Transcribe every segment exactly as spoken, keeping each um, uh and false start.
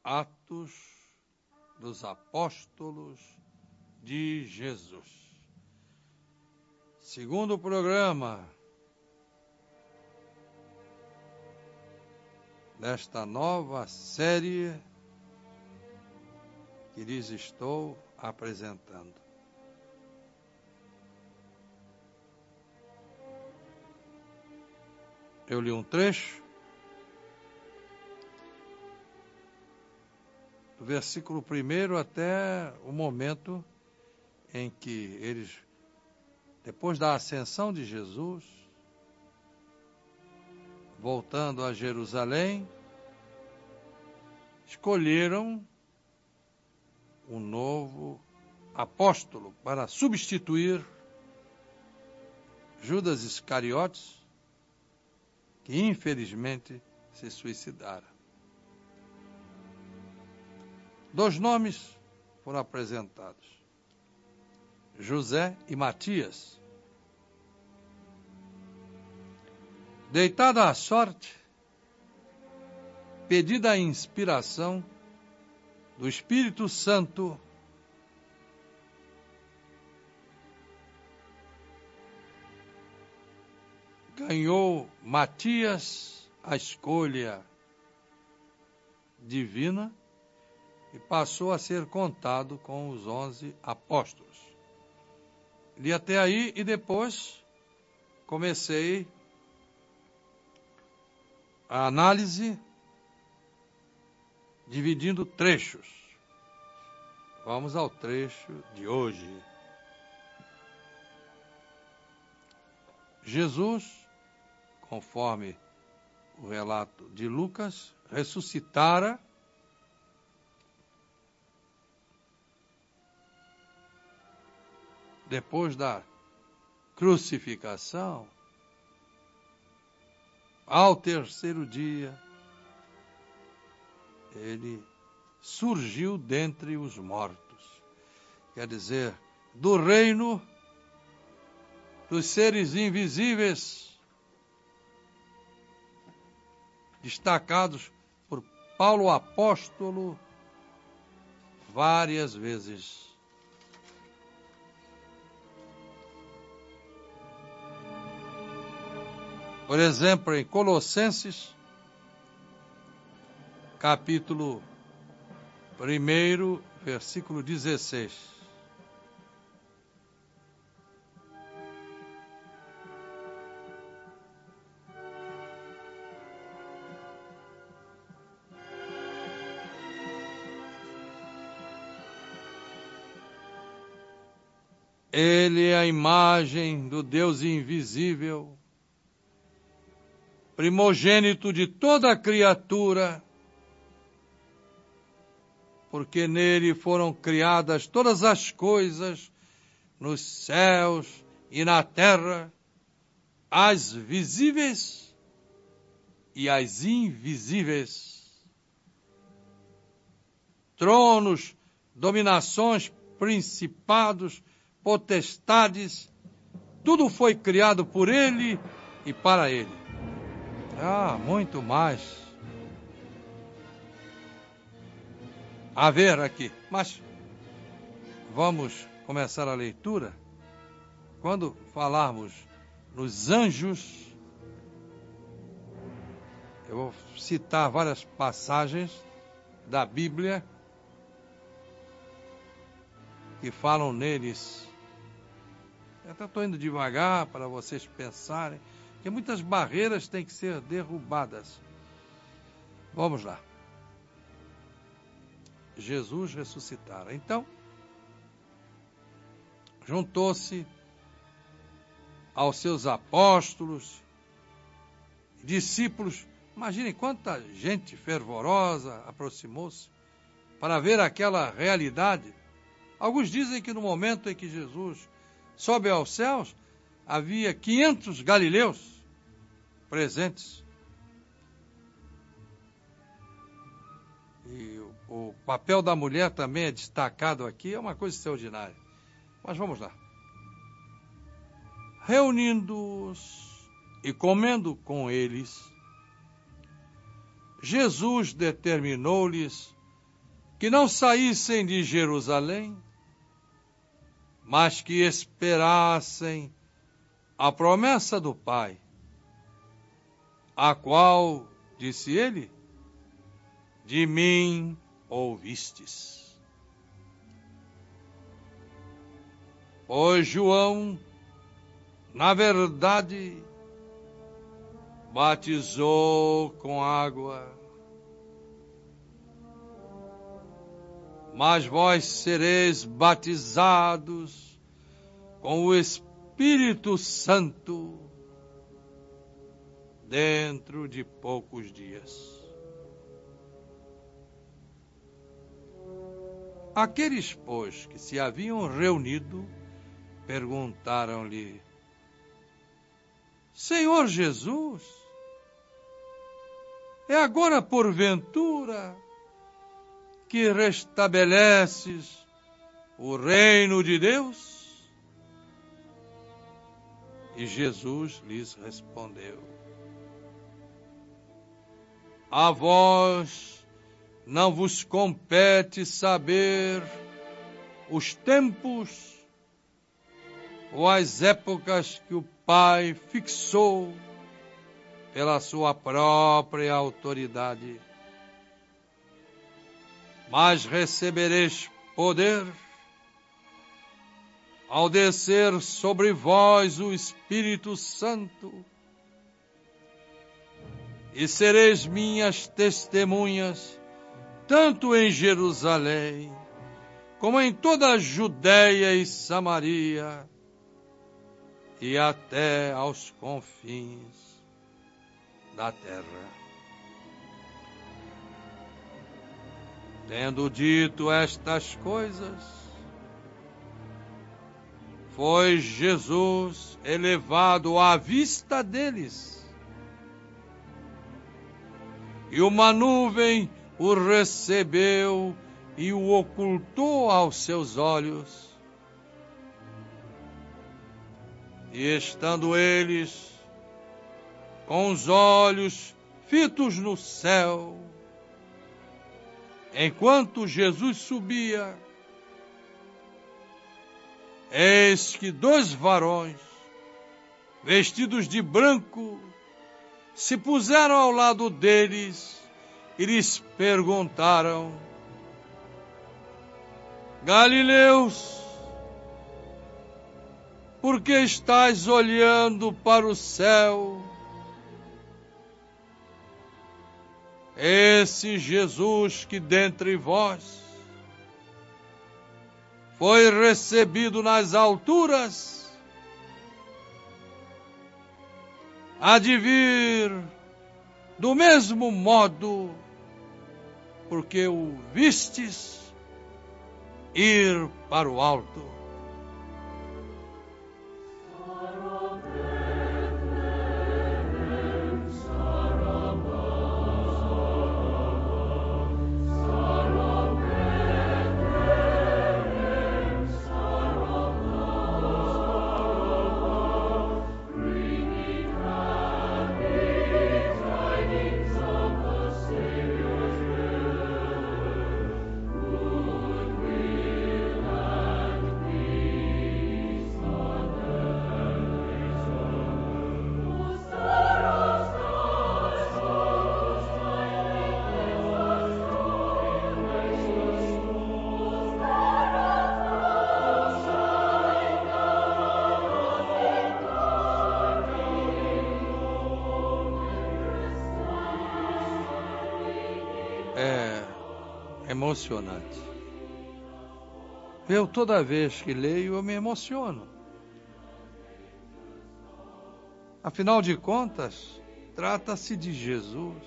Atos dos Apóstolos de Jesus. Segundo programa desta nova série que lhes estou apresentando. Eu li um trecho do versículo primeiro até o momento em que eles, depois da ascensão de Jesus, voltando a Jerusalém, escolheram um novo apóstolo para substituir Judas Iscariotes, que infelizmente se suicidara. Dois nomes foram apresentados: José e Matias. Deitada à sorte, pedida a inspiração do Espírito Santo, ganhou Matias a escolha divina e passou a ser contado com os onze apóstolos. Li até aí e depois comecei a análise dividindo trechos. Vamos ao trecho de hoje. Jesus, conforme o relato de Lucas, ressuscitara depois da crucificação. Ao terceiro dia, ele surgiu dentre os mortos. Quer dizer, do reino dos seres invisíveis, destacados por Paulo apóstolo várias vezes. Por exemplo, em Colossenses, capítulo um, versículo dezesseis. Ele é a imagem do Deus invisível, primogênito de toda a criatura, porque nele foram criadas todas as coisas, nos céus e na terra, as visíveis e as invisíveis. Tronos, dominações, principados, potestades, tudo foi criado por ele e para ele. Ah, muito mais a ver aqui. Mas vamos começar a leitura. Quando falarmos nos anjos, eu vou citar várias passagens da Bíblia que falam neles. Eu até estou indo devagar para vocês pensarem, que muitas barreiras têm que ser derrubadas. Vamos lá. Jesus ressuscitara. Então, juntou-se aos seus apóstolos, discípulos. Imaginem quanta gente fervorosa aproximou-se para ver aquela realidade. Alguns dizem que no momento em que Jesus sobe aos céus, havia quinhentos galileus presentes. E o papel da mulher também é destacado aqui, é uma coisa extraordinária. Mas vamos lá. Reunindo-os e comendo com eles, Jesus determinou-lhes que não saíssem de Jerusalém, mas que esperassem a promessa do Pai, a qual, disse ele, de mim ouvistes. Pois João, na verdade, batizou com água, mas vós sereis batizados com o Espírito Santo dentro de poucos dias. Aqueles, pois, que se haviam reunido, perguntaram-lhe: Senhor Jesus, é agora porventura que restabeleces o reino de Deus? E Jesus lhes respondeu: A vós não vos compete saber os tempos ou as épocas que o Pai fixou pela sua própria autoridade, mas recebereis poder ao descer sobre vós o Espírito Santo, e sereis minhas testemunhas, tanto em Jerusalém, como em toda a Judéia e Samaria, e até aos confins da terra. Tendo dito estas coisas, foi Jesus elevado à vista deles, e uma nuvem o recebeu e o ocultou aos seus olhos. E estando eles com os olhos fitos no céu, enquanto Jesus subia, eis que dois varões, vestidos de branco, se puseram ao lado deles e lhes perguntaram: Galileus, por que estáis olhando para o céu? Esse Jesus que dentre vós foi recebido nas alturas, há de vir do mesmo modo, porque o vistes ir para o alto. É emocionante. Eu, toda vez que leio, eu me emociono. Afinal de contas, trata-se de Jesus,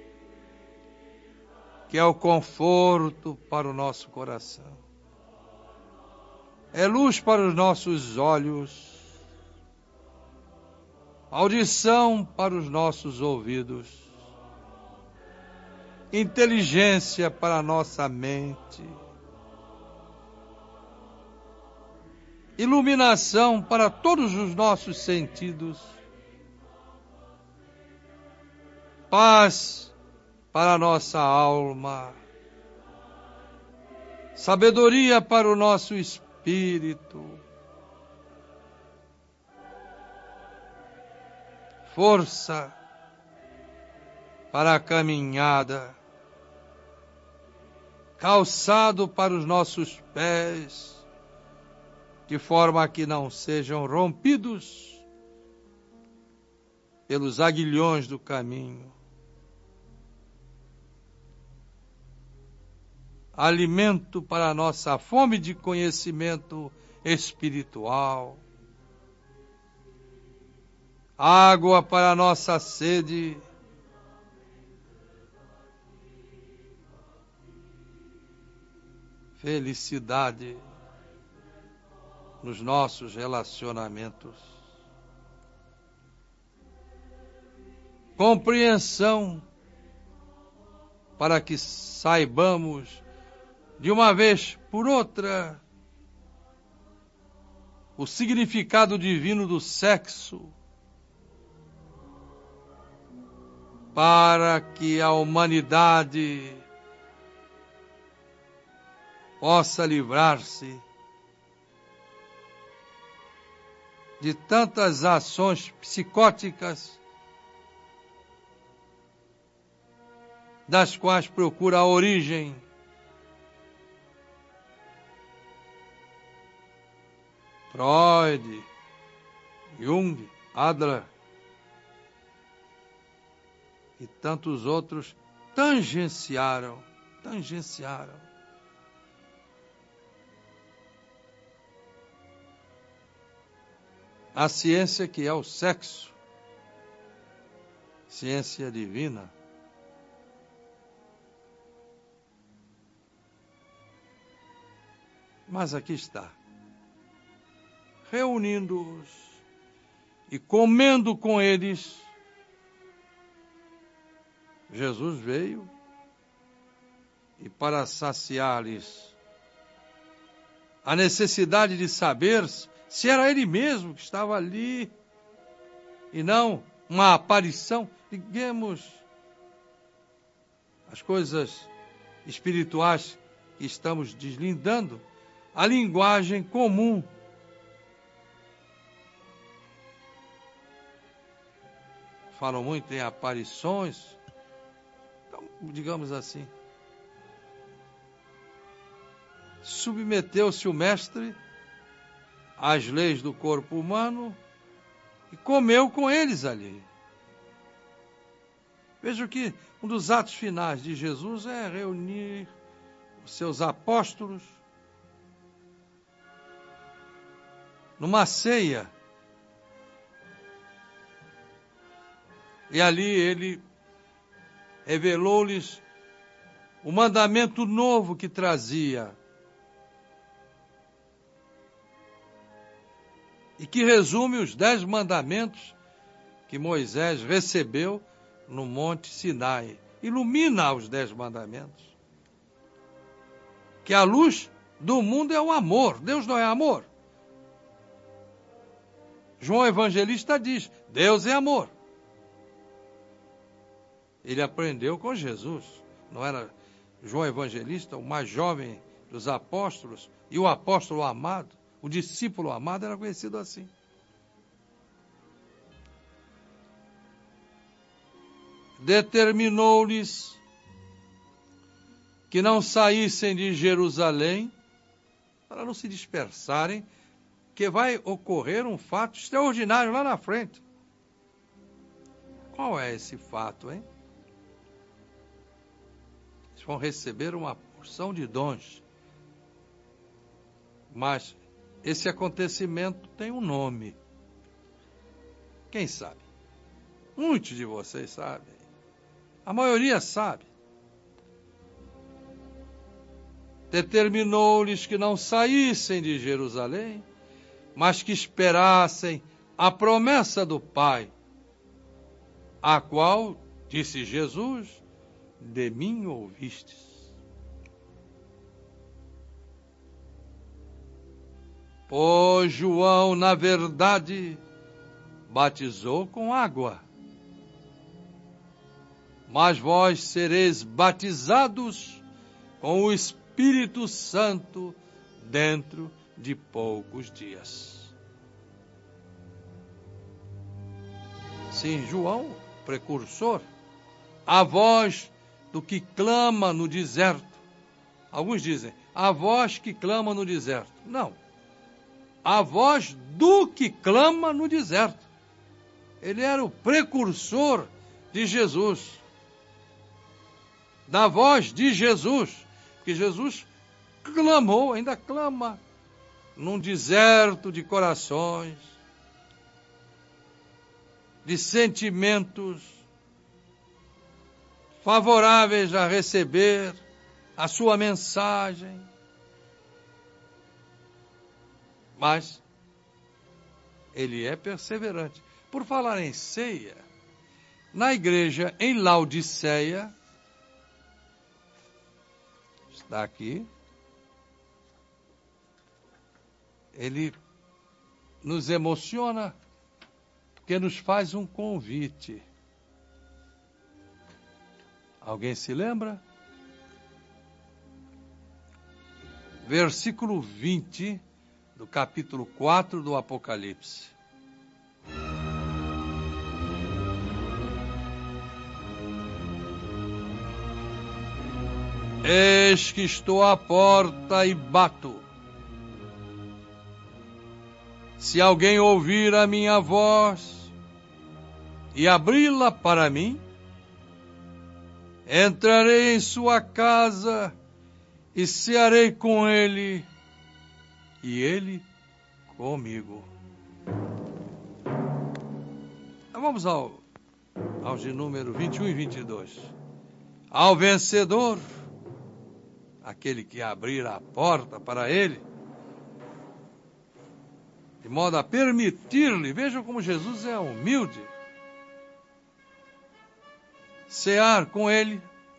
que é o conforto para o nosso coração, é luz para os nossos olhos, audição para os nossos ouvidos, inteligência para a nossa mente, iluminação para todos os nossos sentidos, paz para a nossa alma, sabedoria para o nosso espírito, força para a caminhada, calçado para os nossos pés, de forma que não sejam rompidos pelos aguilhões do caminho. Alimento para a nossa fome de conhecimento espiritual, água para a nossa sede, felicidade nos nossos relacionamentos, compreensão para que saibamos de uma vez por outra o significado divino do sexo, para que a humanidade possa livrar-se de tantas ações psicóticas das quais procura a origem. Freud, Jung, Adler e tantos outros tangenciaram, tangenciaram. A ciência que é o sexo, ciência divina. Mas aqui está, reunindo-os e comendo com eles, Jesus veio e para saciar-lhes a necessidade de saber se era ele mesmo que estava ali e não uma aparição. Liguemos as coisas espirituais que estamos deslindando a linguagem comum. Falam muito em aparições, então, digamos assim. Submeteu-se o mestre às leis do corpo humano e comeu com eles ali. Veja que um dos atos finais de Jesus é reunir os seus apóstolos numa ceia. E ali ele revelou-lhes o mandamento novo que trazia e que resume os dez mandamentos que Moisés recebeu no Monte Sinai. Ilumina os dez mandamentos. Que a luz do mundo é o amor. Deus não é amor. João Evangelista diz, Deus é amor. Ele aprendeu com Jesus. Não era João Evangelista, o mais jovem dos apóstolos, e o apóstolo amado, o discípulo amado, era conhecido assim. Determinou-lhes que não saíssem de Jerusalém para não se dispersarem, que vai ocorrer um fato extraordinário lá na frente. Qual é esse fato, hein? Eles vão receber uma porção de dons. Mas esse acontecimento tem um nome. Quem sabe? Muitos de vocês sabem. A maioria sabe. Determinou-lhes que não saíssem de Jerusalém, mas que esperassem a promessa do Pai, a qual, disse Jesus, de mim ouvistes. Pois João, na verdade, batizou com água, mas vós sereis batizados com o Espírito Espírito Santo dentro de poucos dias. Sim, João, precursor, a voz do que clama no deserto. Alguns dizem, a voz que clama no deserto. Não. A voz do que clama no deserto. Ele era o precursor de Jesus. Da voz de Jesus. Porque Jesus clamou, ainda clama, num deserto de corações, de sentimentos favoráveis a receber a sua mensagem. Mas ele é perseverante. Por falar em ceia, na igreja em Laodiceia, está aqui, ele nos emociona porque nos faz um convite. Alguém se lembra? Versículo vinte do capítulo quatro do Apocalipse. Eis que estou à porta e bato. Se alguém ouvir a minha voz e abri-la para mim, entrarei em sua casa e cearei com ele, e ele comigo. Vamos ao, aos de número vinte e um e vinte e dois. Ao vencedor, aquele que abrir a porta para ele, de modo a permitir-lhe, vejam como Jesus é humilde, cear com ele.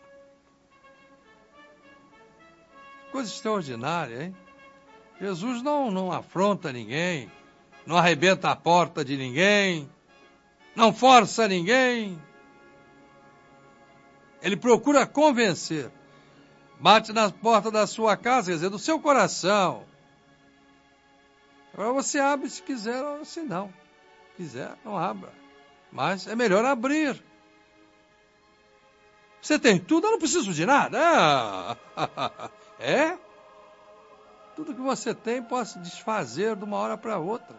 Coisa extraordinária, hein? Jesus não, não afronta ninguém, não arrebenta a porta de ninguém, não força ninguém. Ele procura convencer. Bate na porta da sua casa, quer dizer, do seu coração. Agora você abre se quiser, ou se não. Se quiser, não abra. Mas é melhor abrir. Você tem tudo, eu não preciso de nada. É? Tudo que você tem pode se desfazer de uma hora para outra.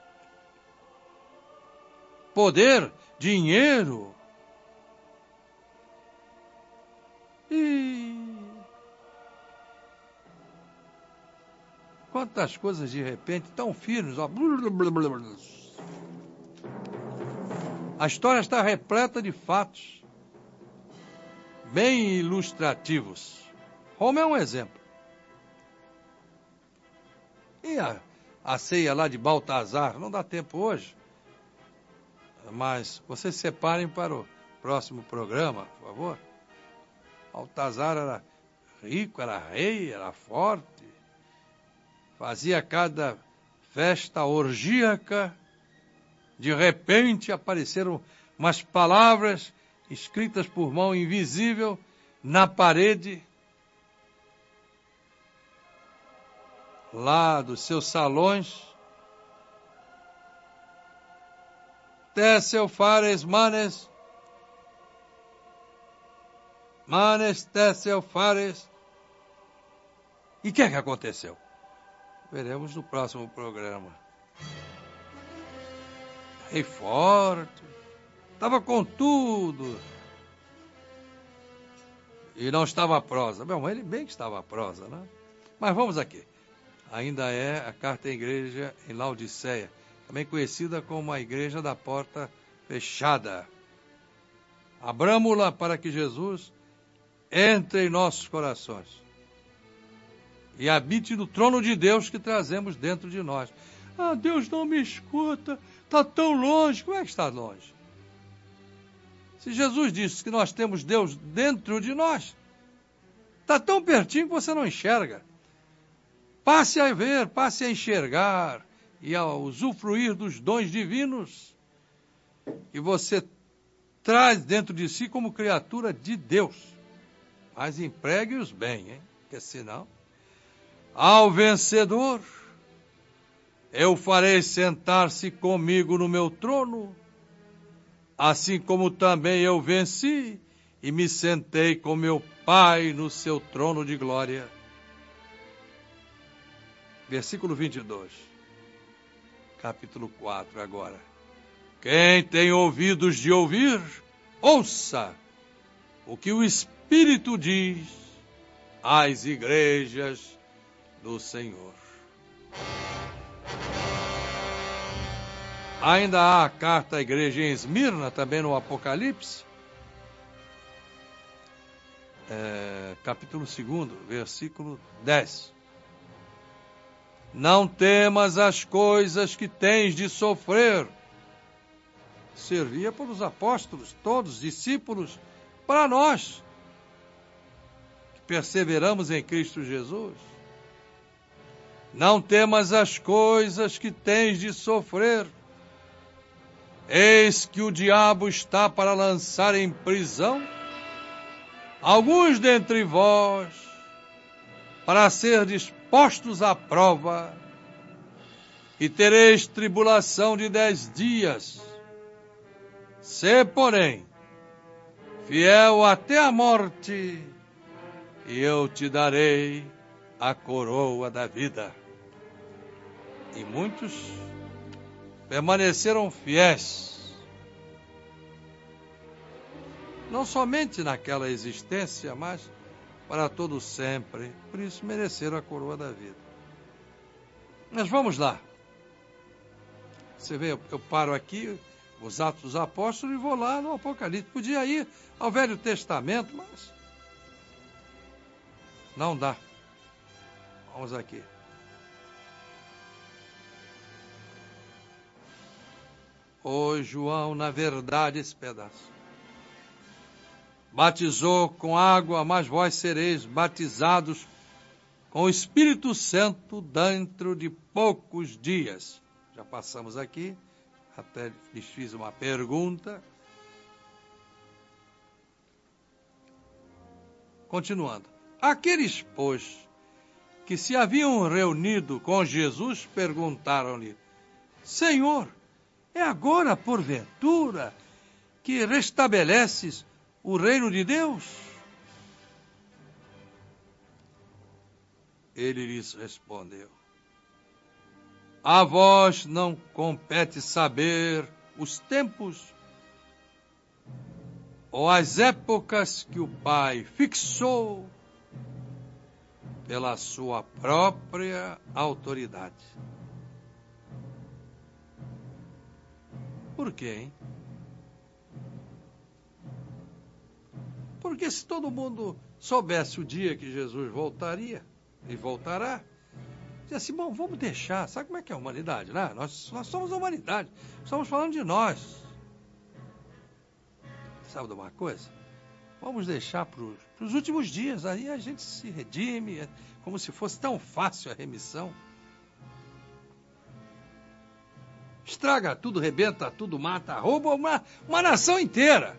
Poder, dinheiro. E quantas coisas de repente tão firmes, ó. A história está repleta de fatos bem ilustrativos. Roma é um exemplo. E a, a ceia lá de Baltazar, não dá tempo hoje, mas vocês separem para o próximo programa, por favor. Baltazar era rico, era rei, era forte, fazia cada festa orgíaca. De repente apareceram umas palavras escritas por mão invisível na parede lá dos seus salões. Tessel fares manes, manes tessel fares. E o que é que aconteceu? Veremos no próximo programa. Rei forte, estava com tudo. E não estava a prosa. Bom, ele bem que estava a prosa, né? Mas vamos aqui. Ainda é a carta à igreja em Laodiceia, também conhecida como a igreja da porta fechada. Abramo-la para que Jesus entre em nossos corações e habite no trono de Deus que trazemos dentro de nós. Ah, Deus não me escuta, está tão longe. Como é que está longe? Se Jesus disse que nós temos Deus dentro de nós, está tão pertinho que você não enxerga. Passe a ver, passe a enxergar e a usufruir dos dons divinos que você traz dentro de si como criatura de Deus. Mas empregue-os bem, hein? porque senão, ao vencedor, eu farei sentar-se comigo no meu trono, assim como também eu venci e me sentei com meu Pai no seu trono de glória. Versículo vinte e dois, capítulo quatro agora. Quem tem ouvidos de ouvir, ouça o que o Espírito diz às igrejas do Senhor. Ainda há a carta à igreja em Esmirna, também no Apocalipse, é, capítulo dois, versículo dez. Não temas as coisas que tens de sofrer. Servia para os apóstolos, todos, discípulos, para nós, que perseveramos em Cristo Jesus. Não temas as coisas que tens de sofrer. Eis que o diabo está para lançar em prisão alguns dentre vós, para ser dispostos à prova, e tereis tribulação de dez dias. Sê, porém, fiel até a morte, e eu te darei a coroa da vida. E muitos permaneceram fiéis, não somente naquela existência, mas para todo sempre. Por isso mereceram a coroa da vida. Mas vamos lá. Você vê, eu paro aqui, os Atos dos Apóstolos, e vou lá no Apocalipse. Podia ir ao Velho Testamento, mas não dá. Vamos aqui. Ô João, na verdade, esse pedaço. Batizou com água, mas vós sereis batizados com o Espírito Santo dentro de poucos dias. Já passamos aqui, até lhes fiz uma pergunta. Continuando. Aqueles, pois, que se haviam reunido com Jesus, perguntaram-lhe: Senhor, é agora, porventura, que restabeleces o reino de Deus? Ele lhes respondeu: A vós não compete saber os tempos ou as épocas que o Pai fixou pela sua própria autoridade. Por quê, hein? Porque se todo mundo soubesse o dia que Jesus voltaria, e voltará, dizia assim, bom, vamos deixar, sabe como é que é a humanidade, né? Nós, nós somos a humanidade, estamos falando de nós. Sabe de uma coisa? Vamos deixar para os últimos dias, aí a gente se redime, como se fosse tão fácil a remissão. Estraga tudo, rebenta tudo, mata, rouba uma, uma nação inteira.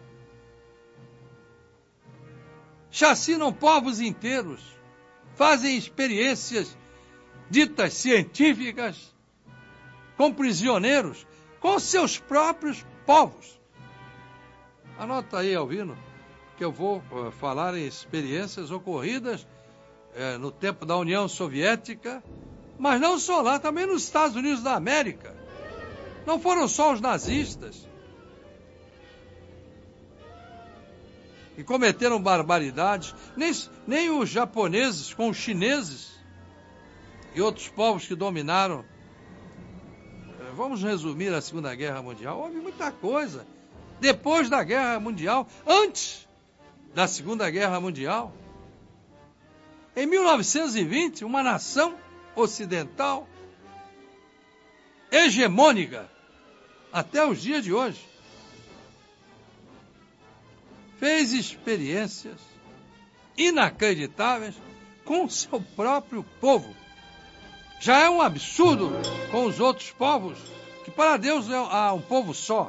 Chacinam povos inteiros, fazem experiências ditas científicas com prisioneiros, com seus próprios povos. Anota aí, Alvino, que eu vou uh, falar em experiências ocorridas uh, no tempo da União Soviética, mas não só lá, também nos Estados Unidos da América. Não foram só os nazistas que cometeram barbaridades, nem, nem os japoneses com os chineses e outros povos que dominaram. Vamos resumir a Segunda Guerra Mundial. Houve muita coisa depois da Guerra Mundial, antes da Segunda Guerra Mundial. Em mil novecentos e vinte, uma nação ocidental hegemônica até os dias de hoje fez experiências inacreditáveis com o seu próprio povo. Já é um absurdo com os outros povos, que para Deus há um povo só.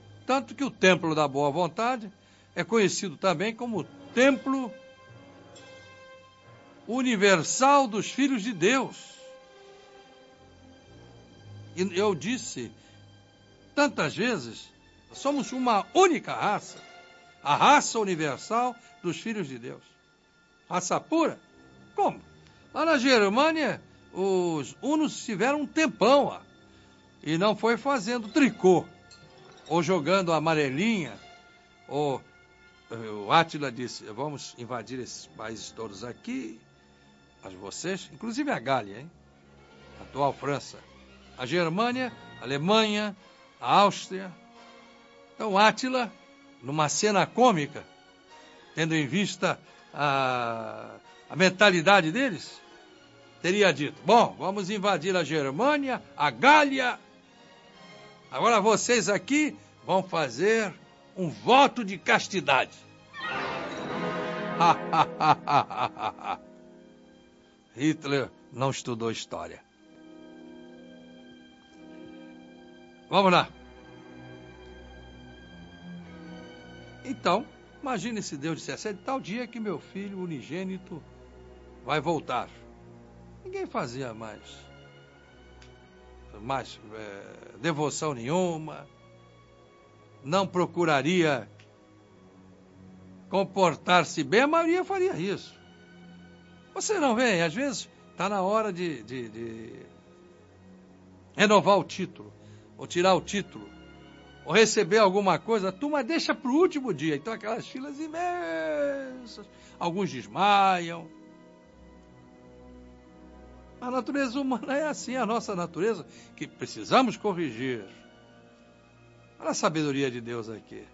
Tanto que o Templo da Boa Vontade é conhecido também como Templo universal dos filhos de Deus. E eu disse tantas vezes, somos uma única raça, a raça universal dos filhos de Deus. Raça pura? Como? Lá na Germânia, os hunos tiveram um tempão lá, e não foi fazendo tricô, ou jogando amarelinha, ou o Átila disse, vamos invadir esses países todos aqui, mas vocês, inclusive a Gália, hein? A atual França, a Germânia, a Alemanha, a Áustria. Então Átila, numa cena cômica, tendo em vista a, a mentalidade deles, teria dito, bom, vamos invadir a Germânia, a Gália, agora vocês aqui vão fazer um voto de castidade. Hitler não estudou história. Vamos lá. Então, imagine se Deus dissesse, é tal dia que meu filho unigênito vai voltar. Ninguém fazia mais, mais é, devoção nenhuma, não procuraria comportar-se bem, a maioria faria isso. Você não vê, às vezes está na hora de, de, de renovar o título, ou tirar o título, ou receber alguma coisa, a turma deixa para o último dia. Então aquelas filas imensas, alguns desmaiam. A natureza humana é assim, a nossa natureza, que precisamos corrigir. Olha a sabedoria de Deus aqui.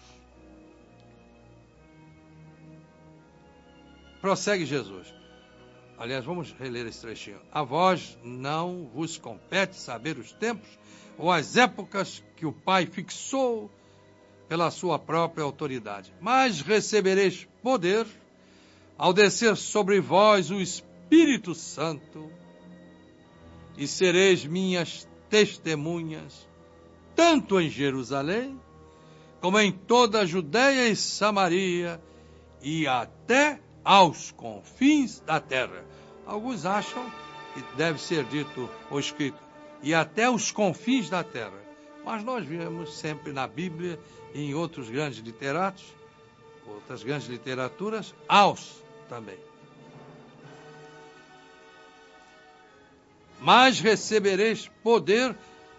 Prossegue Jesus. Aliás, vamos reler esse trechinho. A vós não vos compete saber os tempos ou as épocas que o Pai fixou pela sua própria autoridade. Mas recebereis poder ao descer sobre vós o Espírito Santo e sereis minhas testemunhas, tanto em Jerusalém, como em toda a Judeia e Samaria, e até aos confins da terra. Alguns acham que deve ser dito ou escrito, e até os confins da terra. Mas nós vemos sempre na Bíblia e em outros grandes literatos, outras grandes literaturas, aos também. Mas recebereis poder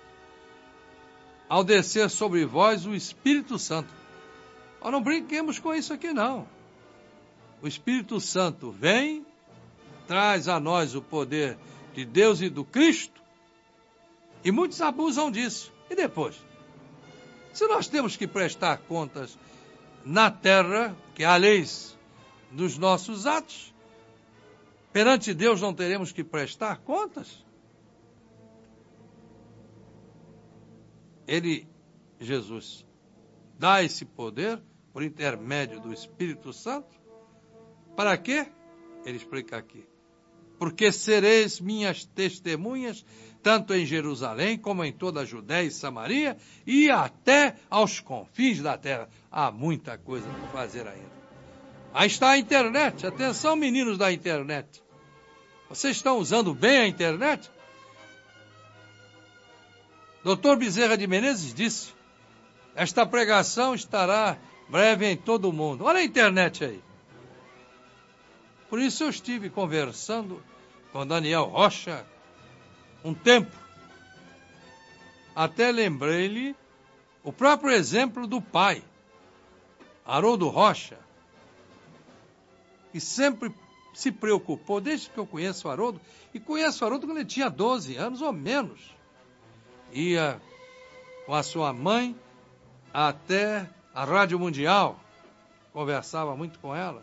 ao descer sobre vós o Espírito Santo. Ó, não brinquemos com isso aqui, não. O Espírito Santo vem, traz a nós o poder de Deus e do Cristo, e muitos abusam disso. E depois? Se nós temos que prestar contas na terra, que há leis dos nossos atos, perante Deus não teremos que prestar contas? Ele, Jesus, dá esse poder por intermédio do Espírito Santo. Para quê? Ele explica aqui. Porque sereis minhas testemunhas, tanto em Jerusalém, como em toda a Judéia e Samaria, e até aos confins da terra. Há muita coisa para fazer ainda. Aí está a internet. Atenção, meninos da internet. Vocês estão usando bem a internet? doutor Bezerra de Menezes disse, esta pregação estará breve em todo o mundo. Olha a internet aí. Por isso eu estive conversando com Daniel Rocha um tempo. Até lembrei-lhe o próprio exemplo do pai, Haroldo Rocha, que sempre se preocupou, desde que eu conheço o Haroldo, e conheço o Haroldo quando ele tinha doze anos ou menos. Ia com a sua mãe até a Rádio Mundial, conversava muito com ela.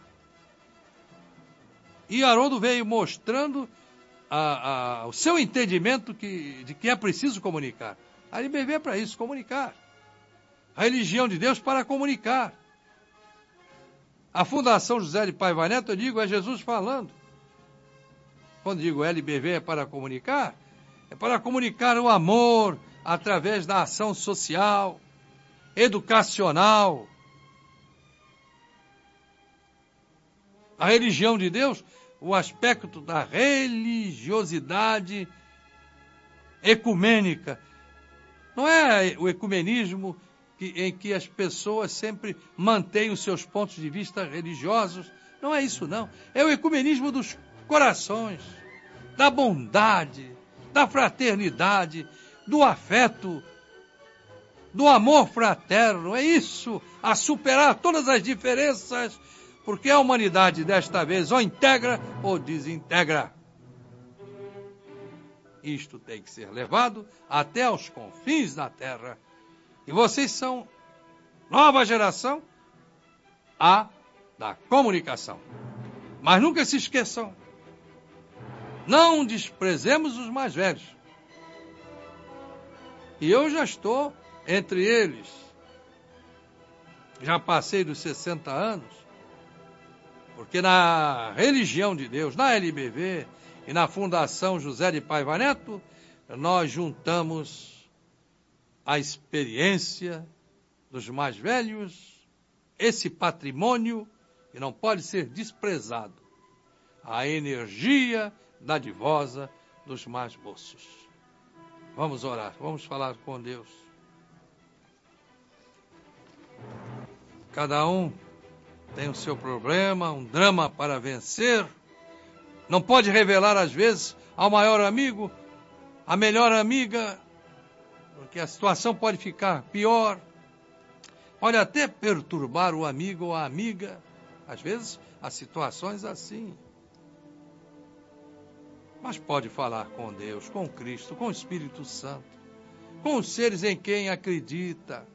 E Haroldo veio mostrando a, a, o seu entendimento que, de que é preciso comunicar. A L B V é para isso, comunicar. A religião de Deus para comunicar. A Fundação José de Paiva Neto, eu digo, é Jesus falando. Quando digo L B V é para comunicar, é para comunicar o amor através da ação social, educacional. A religião de Deus o aspecto da religiosidade ecumênica. Não é o ecumenismo que, em que as pessoas sempre mantêm os seus pontos de vista religiosos. Não é isso, não. É o ecumenismo dos corações, da bondade, da fraternidade, do afeto, do amor fraterno. É isso, a superar todas as diferenças, porque a humanidade desta vez ou integra ou desintegra. Isto tem que ser levado até aos confins da terra. E vocês são nova geração, a da comunicação. Mas nunca se esqueçam, não desprezemos os mais velhos. E eu já estou entre eles. Já passei dos sessenta anos, porque na religião de Deus, na L B V e na Fundação José de Paiva Neto, nós juntamos a experiência dos mais velhos, esse patrimônio que não pode ser desprezado, a energia dadivosa dos mais moços. Vamos orar, vamos falar com Deus. Cada um tem o seu problema, um drama para vencer. Não pode revelar, às vezes, ao maior amigo, à melhor amiga, porque a situação pode ficar pior. Pode até perturbar o amigo ou a amiga. Às vezes, há situações assim. Mas pode falar com Deus, com Cristo, com o Espírito Santo, com os seres em quem acredita.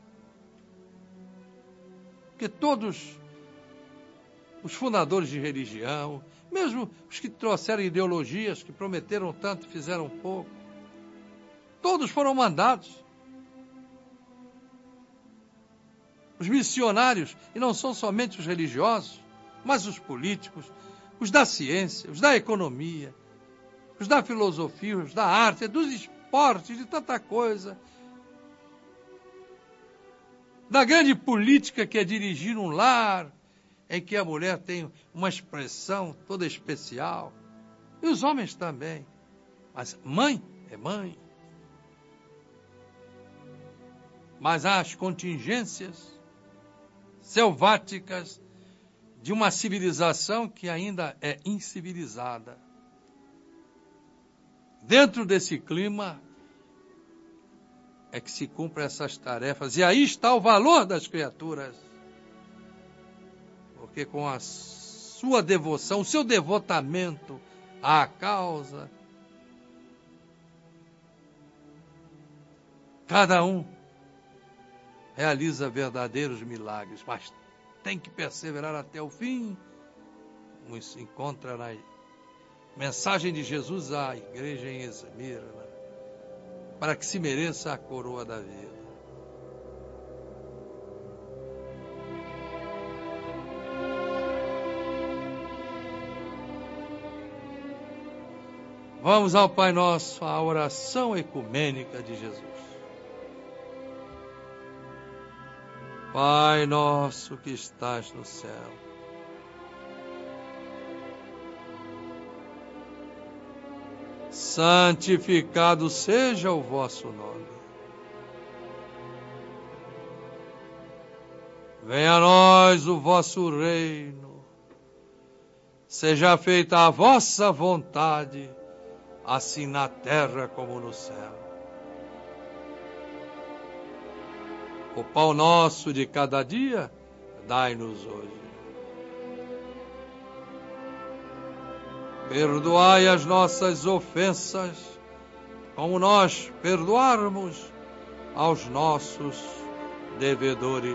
Porque todos os fundadores de religião, mesmo os que trouxeram ideologias, que prometeram tanto e fizeram pouco, todos foram mandados. Os missionários, e não são somente os religiosos, mas os políticos, os da ciência, os da economia, os da filosofia, os da arte, dos esportes, de tanta coisa. Da grande política que é dirigir um lar, em que a mulher tem uma expressão toda especial. E os homens também. Mas mãe é mãe. Mas há as contingências selváticas de uma civilização que ainda é incivilizada. Dentro desse clima é que se cumprem essas tarefas. E aí está o valor das criaturas. Porque com a sua devoção, o seu devotamento à causa, cada um realiza verdadeiros milagres, mas tem que perseverar até o fim. Como se encontra na mensagem de Jesus à igreja em Esmirna, para que se mereça a coroa da vida. Vamos ao Pai Nosso, a oração ecumênica de Jesus. Pai nosso que estás no céu, santificado seja o vosso nome. Venha a nós o vosso reino. Seja feita a vossa vontade, assim na terra como no céu. O pão nosso de cada dia, dai-nos hoje. Perdoai as nossas ofensas, como nós perdoarmos aos nossos devedores.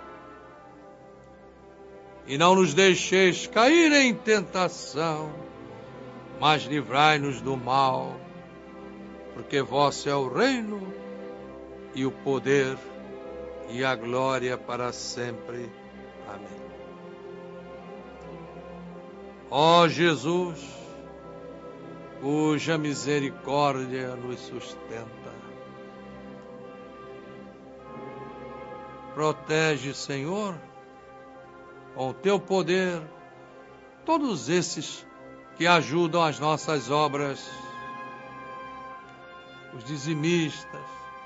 E não nos deixeis cair em tentação, mas livrai-nos do mal, porque vosso é o reino e o poder e a glória para sempre. Amém. Ó Jesus, cuja misericórdia nos sustenta, protege, Senhor, com o teu poder, todos esses que ajudam as nossas obras, os dizimistas,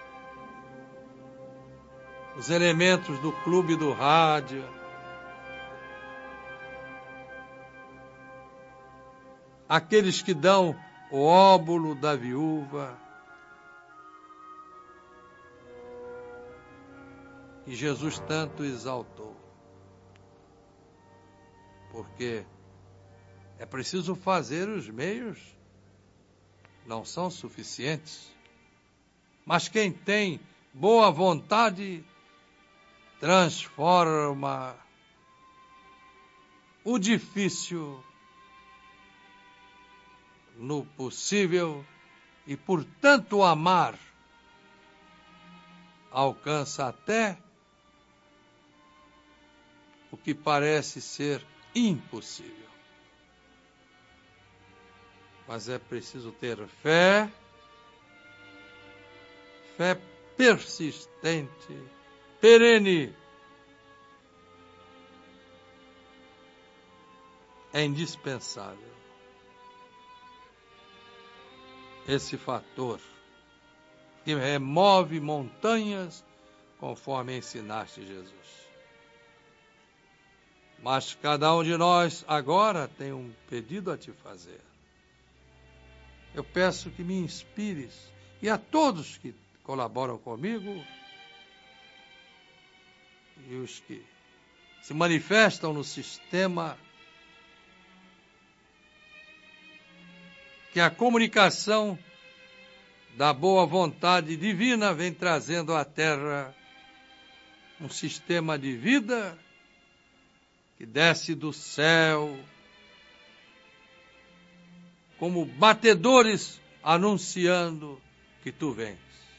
os elementos do clube do rádio, aqueles que dão o óbolo da viúva, que Jesus tanto exaltou. Porque é preciso fazer, os meios não são suficientes. Mas quem tem boa vontade transforma o difícil no possível e, por tanto amar, alcança até o que parece ser impossível. Mas é preciso ter fé, fé persistente, perene. É indispensável esse fator que remove montanhas, conforme ensinaste, Jesus. Mas cada um de nós agora tem um pedido a te fazer. Eu peço que me inspires, e a todos que colaboram comigo, e os que se manifestam no sistema, que a comunicação da boa vontade divina vem trazendo à Terra um sistema de vida que desce do céu como batedores anunciando que tu vens.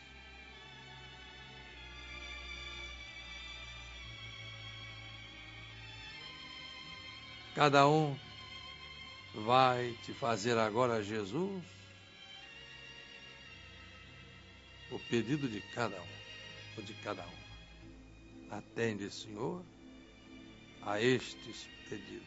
Cada um vai te fazer agora, Jesus, o pedido de cada um, ou de cada um. Atende, Senhor, a estes pedidos.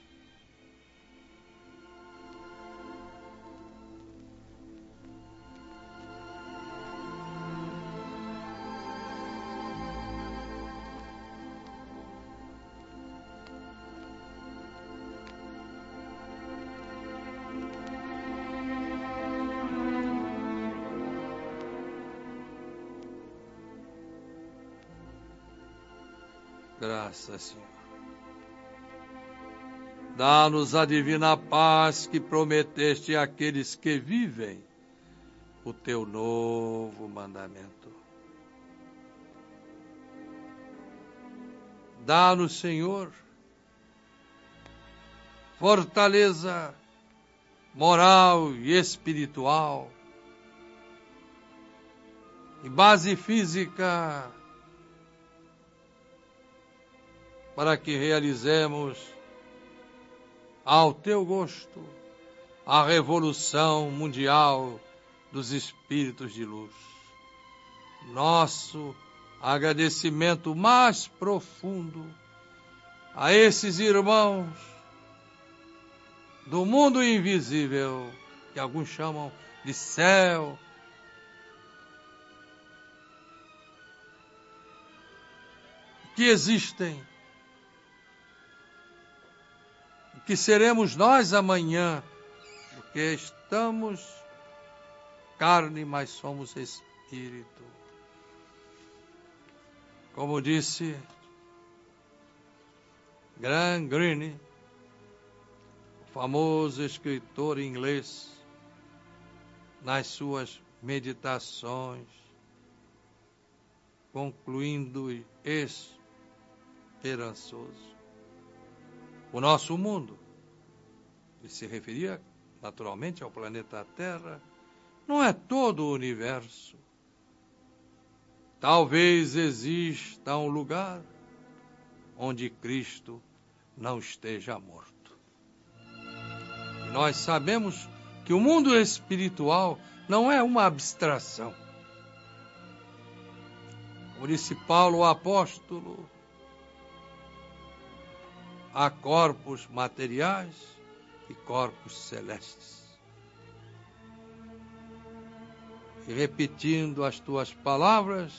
Graças, Senhor. Dá-nos a divina paz que prometeste àqueles que vivem o teu novo mandamento. Dá-nos, Senhor, fortaleza moral e espiritual, e base física, para que realizemos ao teu gosto a revolução mundial dos espíritos de luz. Nosso agradecimento mais profundo a esses irmãos do mundo invisível, que alguns chamam de céu, que existem, que seremos nós amanhã, porque estamos carne, mas somos espírito. Como disse Graham Greene, o famoso escritor inglês, nas suas meditações, concluindo esperançoso. O nosso mundo, ele se referia naturalmente ao planeta Terra, não é todo o universo. Talvez exista um lugar onde Cristo não esteja morto. E nós sabemos que o mundo espiritual não é uma abstração. Como disse Paulo, o apóstolo, há corpos materiais e corpos celestes. E repetindo as tuas palavras,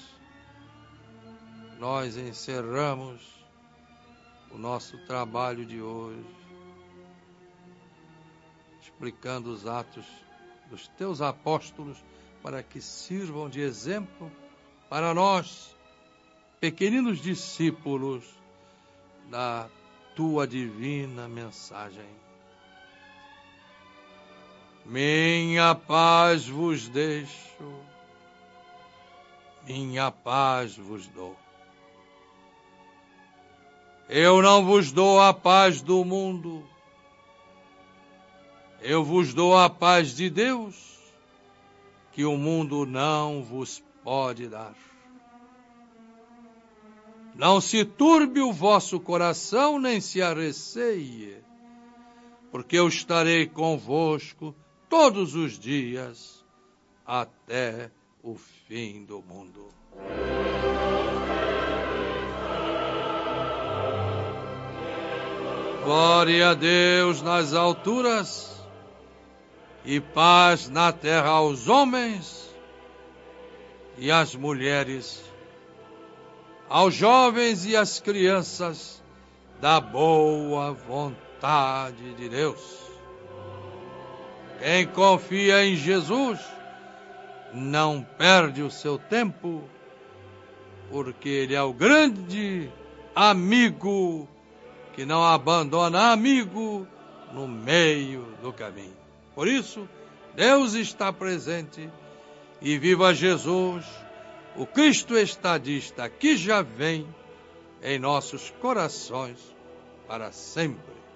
nós encerramos o nosso trabalho de hoje, explicando os atos dos teus apóstolos para que sirvam de exemplo para nós, pequeninos discípulos da tua divina mensagem. Minha paz vos deixo, minha paz vos dou. Eu não vos dou a paz do mundo, eu vos dou a paz de Deus, que o mundo não vos pode dar. Não se turbe o vosso coração, nem se arreceie, porque eu estarei convosco todos os dias, até o fim do mundo. Glória a Deus nas alturas e paz na terra aos homens e às mulheres, aos jovens e às crianças da boa vontade de Deus. Quem confia em Jesus não perde o seu tempo, porque Ele é o grande amigo que não abandona amigo no meio do caminho. Por isso, Deus está presente e viva Jesus, o Cristo estadista, que já vem em nossos corações para sempre.